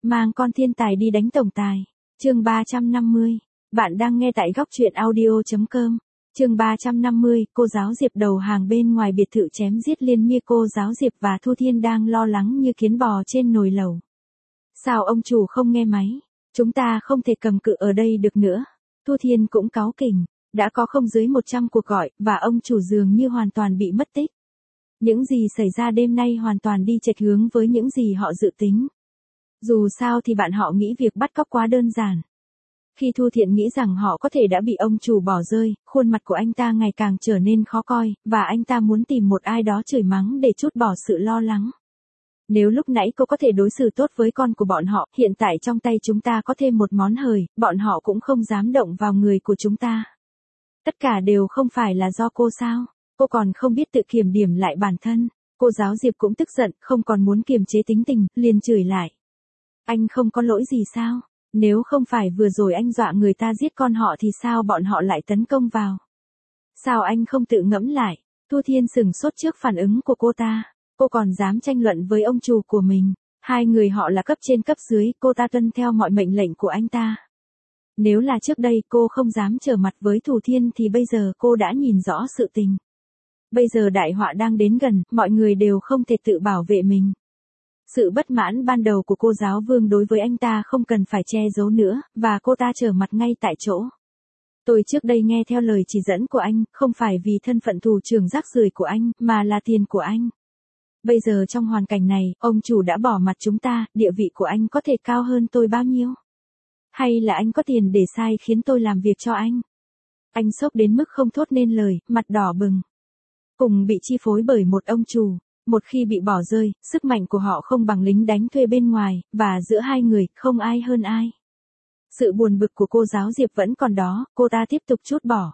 mang con thiên tài đi đánh tổng tài. Chương 350. Bạn đang nghe tại góc truyện audio.com. Chương 350, cô giáo Diệp đầu hàng bên ngoài biệt thự chém giết liên miên. Cô giáo Diệp và Thu Thiên đang lo lắng như kiến bò trên nồi lẩu. Sao ông chủ không nghe máy? Chúng ta không thể cầm cự ở đây được nữa. Thu Thiên cũng cáu kỉnh. Đã có không dưới 100 cuộc gọi, và ông chủ dường như hoàn toàn bị mất tích. Những gì xảy ra đêm nay hoàn toàn đi chệch hướng với những gì họ dự tính. Dù sao thì bạn họ nghĩ việc bắt cóc quá đơn giản. Khi Thu Thiện nghĩ rằng họ có thể đã bị ông chủ bỏ rơi, khuôn mặt của anh ta ngày càng trở nên khó coi, và anh ta muốn tìm một ai đó chửi mắng để trút bỏ sự lo lắng. Nếu lúc nãy cô có thể đối xử tốt với con của bọn họ, hiện tại trong tay chúng ta có thêm một món hời, bọn họ cũng không dám động vào người của chúng ta. Tất cả đều không phải là do cô sao? Cô còn không biết tự kiểm điểm lại bản thân. Cô giáo Diệp cũng tức giận, không còn muốn kiềm chế tính tình, liền chửi lại. Anh không có lỗi gì sao? Nếu không phải vừa rồi anh dọa người ta giết con họ thì sao bọn họ lại tấn công vào? Sao anh không tự ngẫm lại? Thu Thiên sửng sốt trước phản ứng của cô ta. Cô còn dám tranh luận với ông chủ của mình. Hai người họ là cấp trên cấp dưới, cô ta tuân theo mọi mệnh lệnh của anh ta. Nếu là trước đây cô không dám trở mặt với Thu Thiên thì bây giờ cô đã nhìn rõ sự tình. Bây giờ đại họa đang đến gần, mọi người đều không thể tự bảo vệ mình. Sự bất mãn ban đầu của cô giáo Vương đối với anh ta không cần phải che giấu nữa, và cô ta trở mặt ngay tại chỗ. Tôi trước đây nghe theo lời chỉ dẫn của anh, không phải vì thân phận thủ trưởng rác rưởi của anh, mà là tiền của anh. Bây giờ trong hoàn cảnh này, ông chủ đã bỏ mặt chúng ta, địa vị của anh có thể cao hơn tôi bao nhiêu? Hay là anh có tiền để sai khiến tôi làm việc cho anh? Anh sốc đến mức không thốt nên lời, mặt đỏ bừng. Cùng bị chi phối bởi một ông chủ. Một khi bị bỏ rơi, sức mạnh của họ không bằng lính đánh thuê bên ngoài, và giữa hai người, không ai hơn ai. Sự buồn bực của cô giáo Diệp vẫn còn đó, cô ta tiếp tục trút bỏ.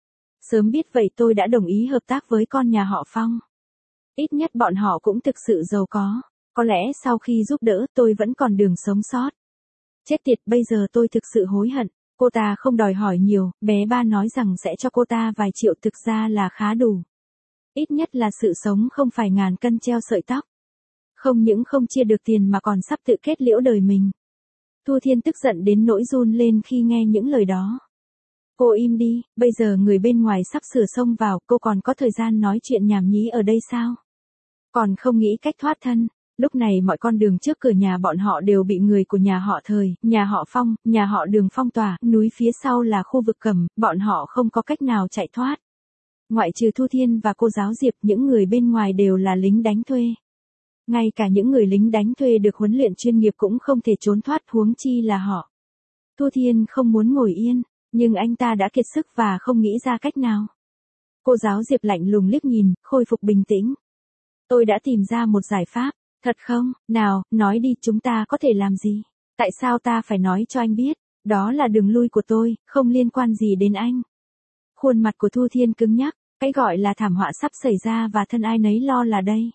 Sớm biết vậy tôi đã đồng ý hợp tác với con nhà họ Phong. Ít nhất bọn họ cũng thực sự giàu có. Có lẽ sau khi giúp đỡ tôi vẫn còn đường sống sót. Chết tiệt, bây giờ tôi thực sự hối hận. Cô ta không đòi hỏi nhiều, bé ba nói rằng sẽ cho cô ta vài triệu thực ra là khá đủ. Ít nhất là sự sống không phải ngàn cân treo sợi tóc. Không những không chia được tiền mà còn sắp tự kết liễu đời mình. Thu Thiên tức giận đến nỗi run lên khi nghe những lời đó. Cô im đi, bây giờ người bên ngoài sắp sửa xông vào, cô còn có thời gian nói chuyện nhảm nhí ở đây sao? Còn không nghĩ cách thoát thân. Lúc này mọi con đường trước cửa nhà bọn họ đều bị người của nhà họ Thời, nhà họ Phong, nhà họ Đường phong tỏa, núi phía sau là khu vực cầm, bọn họ không có cách nào chạy thoát. Ngoại trừ Thu Thiên và cô giáo Diệp, những người bên ngoài đều là lính đánh thuê. Ngay cả những người lính đánh thuê được huấn luyện chuyên nghiệp cũng không thể trốn thoát, huống chi là họ. Thu Thiên không muốn ngồi yên, nhưng anh ta đã kiệt sức và không nghĩ ra cách nào. Cô giáo Diệp lạnh lùng liếc nhìn, khôi phục bình tĩnh. Tôi đã tìm ra một giải pháp. Thật không? Nào, nói đi, chúng ta có thể làm gì? Tại sao ta phải nói cho anh biết? Đó là đường lui của tôi, không liên quan gì đến anh. Khuôn mặt của Thu Thiên cứng nhắc, cái gọi là thảm họa sắp xảy ra và thân ai nấy lo là đây.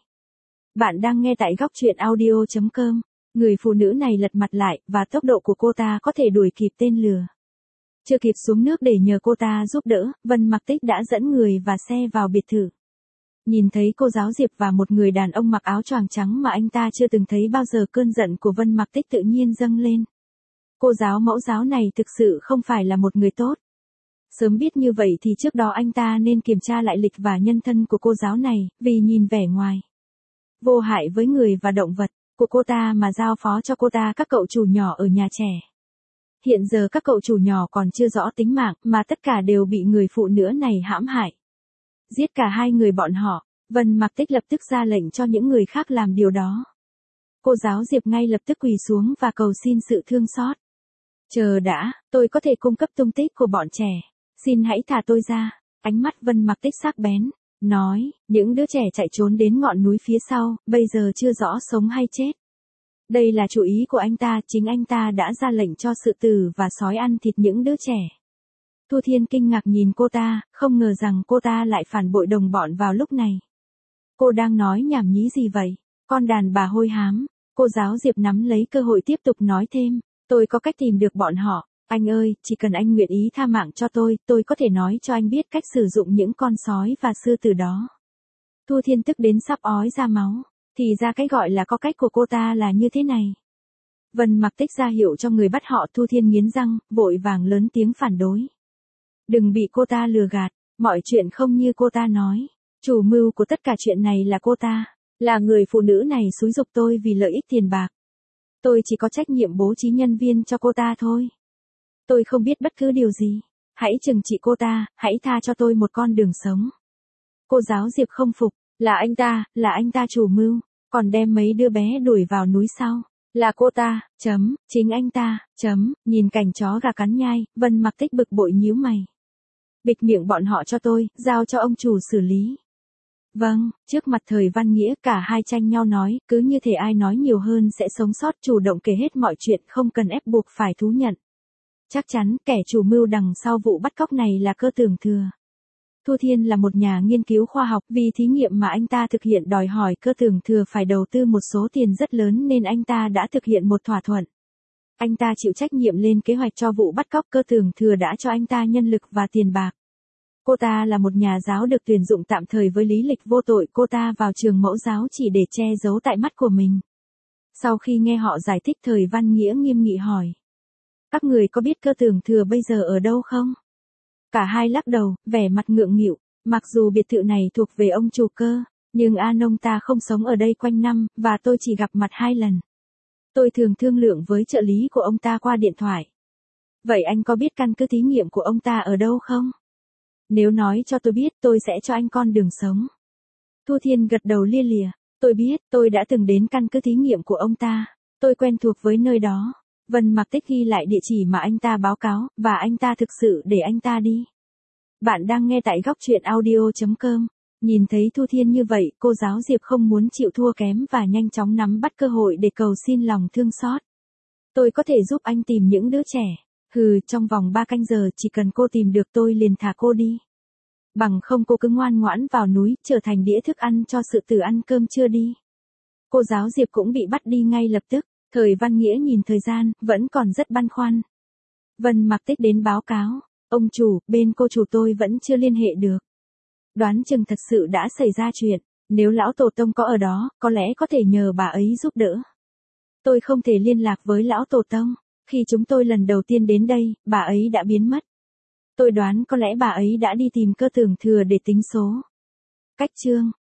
Bạn đang nghe tại góc truyện audio.com. Người phụ nữ này lật mặt lại, và tốc độ của cô ta có thể đuổi kịp tên lừa. Chưa kịp xuống nước để nhờ cô ta giúp đỡ, Vân Mặc Tích đã dẫn người và xe vào biệt thự. Nhìn thấy cô giáo Diệp và một người đàn ông mặc áo choàng trắng mà anh ta chưa từng thấy bao giờ, cơn giận của Vân Mặc Tích tự nhiên dâng lên. Cô giáo mẫu giáo này thực sự không phải là một người tốt. Sớm biết như vậy thì trước đó anh ta nên kiểm tra lại lịch và nhân thân của cô giáo này, vì nhìn vẻ ngoài vô hại với người và động vật của cô ta mà giao phó cho cô ta các cậu chủ nhỏ ở nhà trẻ. Hiện giờ các cậu chủ nhỏ còn chưa rõ tính mạng, mà tất cả đều bị người phụ nữ này hãm hại. Giết cả hai người bọn họ. Vân Mặc Tích lập tức ra lệnh cho những người khác làm điều đó. Cô giáo Diệp ngay lập tức quỳ xuống và cầu xin sự thương xót. Chờ đã, tôi có thể cung cấp tung tích của bọn trẻ. Xin hãy thả tôi ra. Ánh mắt Vân Mặc Tích sắc bén. Nói, những đứa trẻ chạy trốn đến ngọn núi phía sau, bây giờ chưa rõ sống hay chết. Đây là chủ ý của anh ta, chính anh ta đã ra lệnh cho sự tử và sói ăn thịt những đứa trẻ. Thu Thiên kinh ngạc nhìn cô ta, không ngờ rằng cô ta lại phản bội đồng bọn vào lúc này. Cô đang nói nhảm nhí gì vậy? Con đàn bà hôi hám. Cô giáo Diệp nắm lấy cơ hội tiếp tục nói thêm. Tôi có cách tìm được bọn họ. Anh ơi, chỉ cần anh nguyện ý tha mạng cho tôi có thể nói cho anh biết cách sử dụng những con sói và sư tử đó. Thu Thiên tức đến sắp ói ra máu. Thì ra cái gọi là có cách của cô ta là như thế này. Vân Mặc Tích ra hiệu cho người bắt họ. Thu Thiên nghiến răng, vội vàng lớn tiếng phản đối. Đừng bị cô ta lừa gạt, mọi chuyện không như cô ta nói. Chủ mưu của tất cả chuyện này là cô ta, là người phụ nữ này xúi giục tôi vì lợi ích tiền bạc. Tôi chỉ có trách nhiệm bố trí nhân viên cho cô ta thôi. Tôi không biết bất cứ điều gì. Hãy trừng trị cô ta, hãy tha cho tôi một con đường sống. Cô giáo Diệp không phục, là anh ta chủ mưu, còn đem mấy đứa bé đuổi vào núi sau. Là cô ta, chính anh ta, nhìn cảnh chó gà cắn nhai, Vân Mặc Tích bực bội nhíu mày. Bịt miệng bọn họ cho tôi, giao cho ông chủ xử lý. Vâng, trước mặt Thời Văn Nghĩa cả hai tranh nhau nói, cứ như thể ai nói nhiều hơn sẽ sống sót, chủ động kể hết mọi chuyện, không cần ép buộc phải thú nhận. Chắc chắn kẻ chủ mưu đằng sau vụ bắt cóc này là Cơ Tưởng Thừa. Thu Thiên là một nhà nghiên cứu khoa học, vì thí nghiệm mà anh ta thực hiện đòi hỏi Cơ Tưởng Thừa phải đầu tư một số tiền rất lớn nên anh ta đã thực hiện một thỏa thuận. Anh ta chịu trách nhiệm lên kế hoạch cho vụ bắt cóc. Cơ Tưởng Thừa đã cho anh ta nhân lực và tiền bạc. Cô ta là một nhà giáo được tuyển dụng tạm thời với lý lịch vô tội. Cô ta vào trường mẫu giáo chỉ để che giấu tại mắt của mình. Sau khi nghe họ giải thích, Thời Văn Nghĩa nghiêm nghị hỏi. Các người có biết Cơ Tưởng Thừa bây giờ ở đâu không? Cả hai lắc đầu, vẻ mặt ngượng nghịu. Mặc dù biệt thự này thuộc về ông chủ Cơ, nhưng A Nông ta không sống ở đây quanh năm, và tôi chỉ gặp mặt 2 lần. Tôi thường thương lượng với trợ lý của ông ta qua điện thoại. Vậy anh có biết căn cứ thí nghiệm của ông ta ở đâu không? Nếu nói cho tôi biết, tôi sẽ cho anh con đường sống. Thu Thiên gật đầu lia lịa. Tôi biết, tôi đã từng đến căn cứ thí nghiệm của ông ta. Tôi quen thuộc với nơi đó. Vân Mặc Tích ghi lại địa chỉ mà anh ta báo cáo, và anh ta thực sự để anh ta đi. Bạn đang nghe tại góc truyện audio.com. Nhìn thấy Thu Thiên như vậy, cô giáo Diệp không muốn chịu thua kém và nhanh chóng nắm bắt cơ hội để cầu xin lòng thương xót. Tôi có thể giúp anh tìm những đứa trẻ. Trong vòng 3 canh giờ chỉ cần cô tìm được tôi liền thả cô đi. Bằng không cô cứ ngoan ngoãn vào núi, trở thành đĩa thức ăn cho sự tử ăn cơm chưa đi. Cô giáo Diệp cũng bị bắt đi ngay lập tức. Thời Văn Nghĩa nhìn thời gian, vẫn còn rất băn khoăn. Vân Mặc Tích đến báo cáo. Ông chủ, bên cô chủ tôi vẫn chưa liên hệ được. Đoán chừng thật sự đã xảy ra chuyện. Nếu lão tổ tông có ở đó, có lẽ có thể nhờ bà ấy giúp đỡ. Tôi không thể liên lạc với lão tổ tông. Khi chúng tôi lần đầu tiên đến đây, bà ấy đã biến mất. Tôi đoán có lẽ bà ấy đã đi tìm Cơ Tưởng Thừa để tính số. Cách chương